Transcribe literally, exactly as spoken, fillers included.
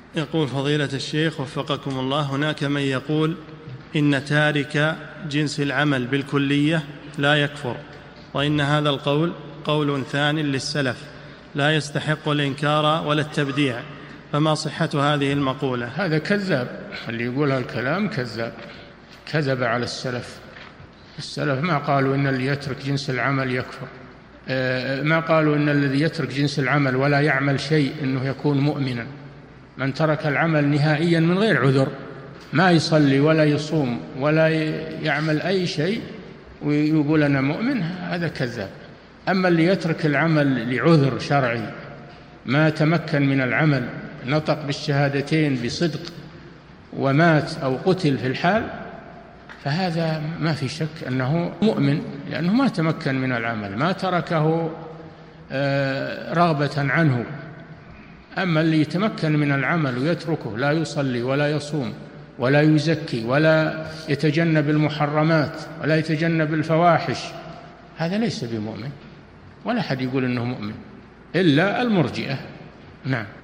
يقول فضيلة الشيخ وفقكم الله، هناك من يقول إن تارك جنس العمل بالكلية لا يكفر، وإن هذا القول قول ثان للسلف لا يستحق الإنكار ولا التبديع، فما صحة هذه المقولة؟ هذا كذاب، اللي يقول هالكلام كذاب، كذب على السلف. السلف ما قالوا إن اللي يترك جنس العمل يكفر، ما قالوا إن الذي يترك جنس العمل ولا يعمل شيء إنه يكون مؤمنا. من ترك العمل نهائيا من غير عذر، ما يصلي ولا يصوم ولا يعمل أي شيء ويقول أنا مؤمن، هذا كذاب. أما اللي يترك العمل لعذر شرعي، ما تمكن من العمل، نطق بالشهادتين بصدق ومات أو قتل في الحال، فهذا ما في شك أنه مؤمن، لأنه ما تمكن من العمل، ما تركه رغبة عنه. أما اللي يتمكن من العمل ويتركه، لا يصلي ولا يصوم ولا يزكي ولا يتجنب المحرمات ولا يتجنب الفواحش، هذا ليس بمؤمن، ولا أحد يقول إنه مؤمن إلا المرجئة. نعم.